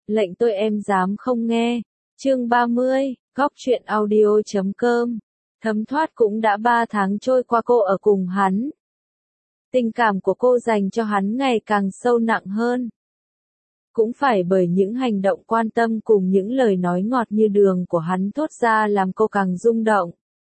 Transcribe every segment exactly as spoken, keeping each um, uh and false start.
Lệnh tôi em dám không nghe. Chương ba mươi, Góc truyện audio chấm com. Thấm thoát cũng đã ba tháng trôi qua cô ở cùng hắn. Tình cảm của cô dành cho hắn ngày càng sâu nặng hơn. Cũng phải bởi những hành động quan tâm cùng những lời nói ngọt như đường của hắn thốt ra làm cô càng rung động.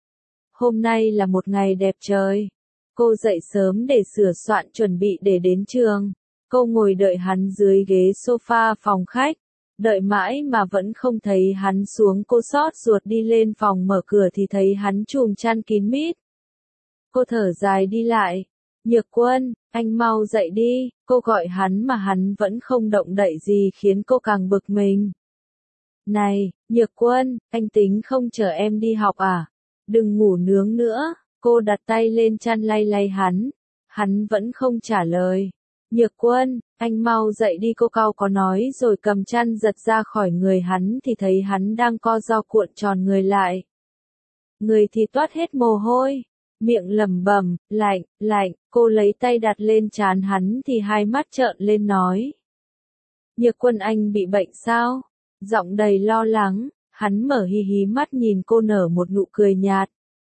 Hôm nay là một ngày đẹp trời. Cô dậy sớm để sửa soạn chuẩn bị để đến trường. Cô ngồi đợi hắn dưới ghế sofa phòng khách. Đợi mãi mà vẫn không thấy hắn xuống, cô xót ruột đi lên phòng mở cửa thì thấy hắn chùm chăn kín mít. Cô thở dài đi lại. Nhược Quân, anh mau dậy đi. Cô gọi hắn mà hắn vẫn không động đậy gì khiến cô càng bực mình. Này, Nhược Quân, anh tính không chờ em đi học à? Đừng ngủ nướng nữa. Cô đặt tay lên chăn lay lay hắn. Hắn vẫn không trả lời. Nhược Quân, anh mau dậy đi, cô cau có nói rồi cầm chăn giật ra khỏi người hắn thì thấy hắn đang co ro cuộn tròn người lại. Người thì toát hết mồ hôi, miệng lẩm bẩm, lạnh, lạnh, cô lấy tay đặt lên trán hắn thì hai mắt trợn lên nói. Nhược Quân, anh bị bệnh sao? Giọng đầy lo lắng, hắn mở hí hí mắt nhìn cô nở một nụ cười nhạt.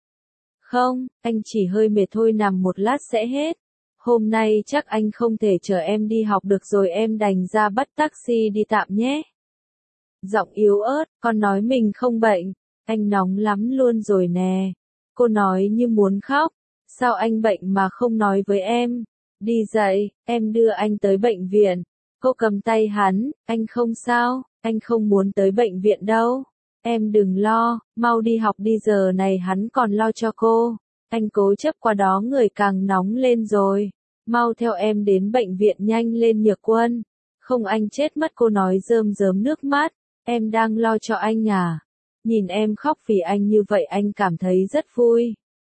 Không, anh chỉ hơi mệt thôi, nằm một lát sẽ hết. Hôm nay chắc anh không thể chờ em đi học được rồi, em đành ra bắt taxi đi tạm nhé. Giọng yếu ớt, con nói mình không bệnh, anh nóng lắm luôn rồi nè. Cô nói như muốn khóc, sao anh bệnh mà không nói với em? Đi dậy, em đưa anh tới bệnh viện. Cô cầm tay hắn, anh không sao, anh không muốn tới bệnh viện đâu. Em đừng lo, mau đi học đi, giờ này hắn còn lo cho cô. Anh cố chấp qua đó người càng nóng lên rồi. Mau theo em đến bệnh viện nhanh lên Nhược Quân. Không anh chết mất, cô nói rơm rớm nước mắt. Em đang lo cho anh à? Nhìn em khóc vì anh như vậy anh cảm thấy rất vui.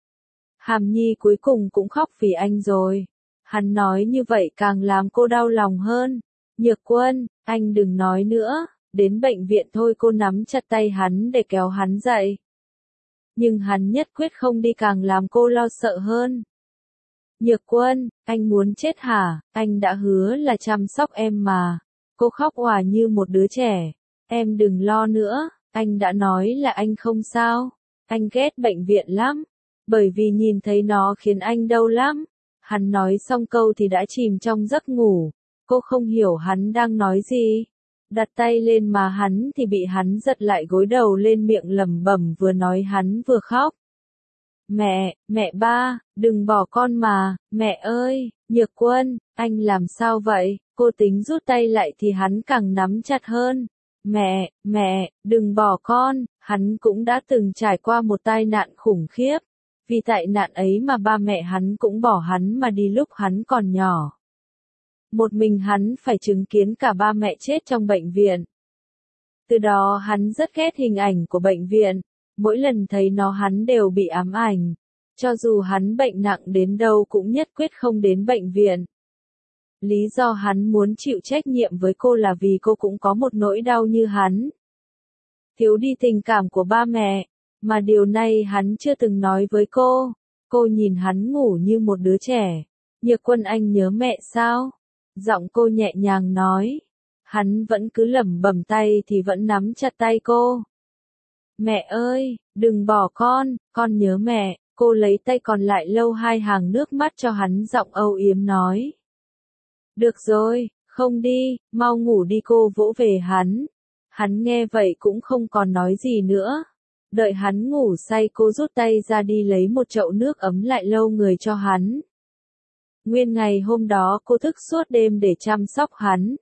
Hàm Nhi cuối cùng cũng khóc vì anh rồi. Hắn nói như vậy càng làm cô đau lòng hơn. Nhược Quân, anh đừng nói nữa. Đến bệnh viện thôi, cô nắm chặt tay hắn để kéo hắn dậy. Nhưng hắn nhất quyết không đi, càng làm cô lo sợ hơn. Nhược Quân, anh muốn chết hả? Anh đã hứa là chăm sóc em mà. Cô khóc òa như một đứa trẻ. Em đừng lo nữa, anh đã nói là anh không sao. Anh ghét bệnh viện lắm, bởi vì nhìn thấy nó khiến anh đau lắm. Hắn nói xong câu thì đã chìm trong giấc ngủ. Cô không hiểu hắn đang nói gì. Đặt tay lên má hắn thì bị hắn giật lại, gối đầu lên miệng lẩm bẩm, vừa nói hắn vừa khóc. Mẹ, mẹ ba, đừng bỏ con mà, mẹ ơi. Nhược Quân, anh làm sao vậy? Cô tính rút tay lại thì hắn càng nắm chặt hơn. Mẹ, mẹ, đừng bỏ con. Hắn cũng đã từng trải qua một tai nạn khủng khiếp. Vì tại nạn ấy mà ba mẹ hắn cũng bỏ hắn mà đi lúc hắn còn nhỏ. Một mình hắn phải chứng kiến cả ba mẹ chết trong bệnh viện. Từ đó hắn rất ghét hình ảnh của bệnh viện. Mỗi lần thấy nó hắn đều bị ám ảnh. Cho dù hắn bệnh nặng đến đâu cũng nhất quyết không đến bệnh viện. Lý do hắn muốn chịu trách nhiệm với cô là vì cô cũng có một nỗi đau như hắn. Thiếu đi tình cảm của ba mẹ. Mà điều này hắn chưa từng nói với cô. Cô nhìn hắn ngủ như một đứa trẻ. Nhược Quân, anh nhớ mẹ sao? Giọng cô nhẹ nhàng nói. Hắn vẫn cứ lẩm bẩm, tay thì vẫn nắm chặt tay cô. Mẹ ơi, đừng bỏ con, con nhớ mẹ. Cô lấy tay còn lại lau hai hàng nước mắt cho hắn, giọng âu yếm nói. Được rồi, không đi, mau ngủ đi, cô vỗ về hắn. Hắn nghe vậy cũng không còn nói gì nữa. Đợi hắn ngủ say cô rút tay ra đi lấy một chậu nước ấm lại lau người cho hắn. Nguyên ngày hôm đó cô thức suốt đêm để chăm sóc hắn.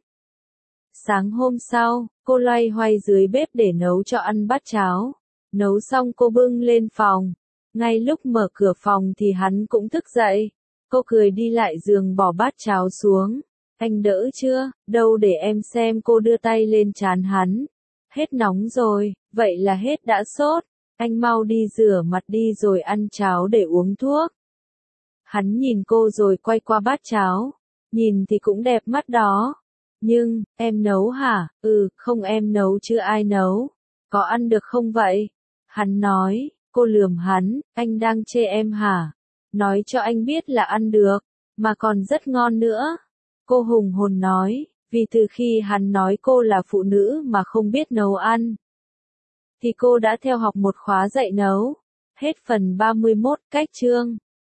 Sáng hôm sau, cô loay hoay dưới bếp để nấu cho ăn bát cháo. Nấu xong cô bưng lên phòng. Ngay lúc mở cửa phòng thì hắn cũng thức dậy. Cô cười đi lại giường bỏ bát cháo xuống. Anh đỡ chưa? Đâu để em xem, cô đưa tay lên trán hắn. Hết nóng rồi, vậy là hết đã sốt. Anh mau đi rửa mặt đi rồi ăn cháo để uống thuốc. Hắn nhìn cô rồi quay qua bát cháo. Nhìn thì cũng đẹp mắt đó. Nhưng, em nấu hả? Ừ, không em nấu chứ ai nấu. Có ăn được không vậy? Hắn nói. Cô lườm hắn, anh đang chê em hả? Nói cho anh biết là ăn được, mà còn rất ngon nữa. Cô hùng hồn nói, Vì từ khi hắn nói cô là phụ nữ mà không biết nấu ăn, thì cô đã theo học một khóa dạy nấu. Hết phần ba mươi mốt, cách chương.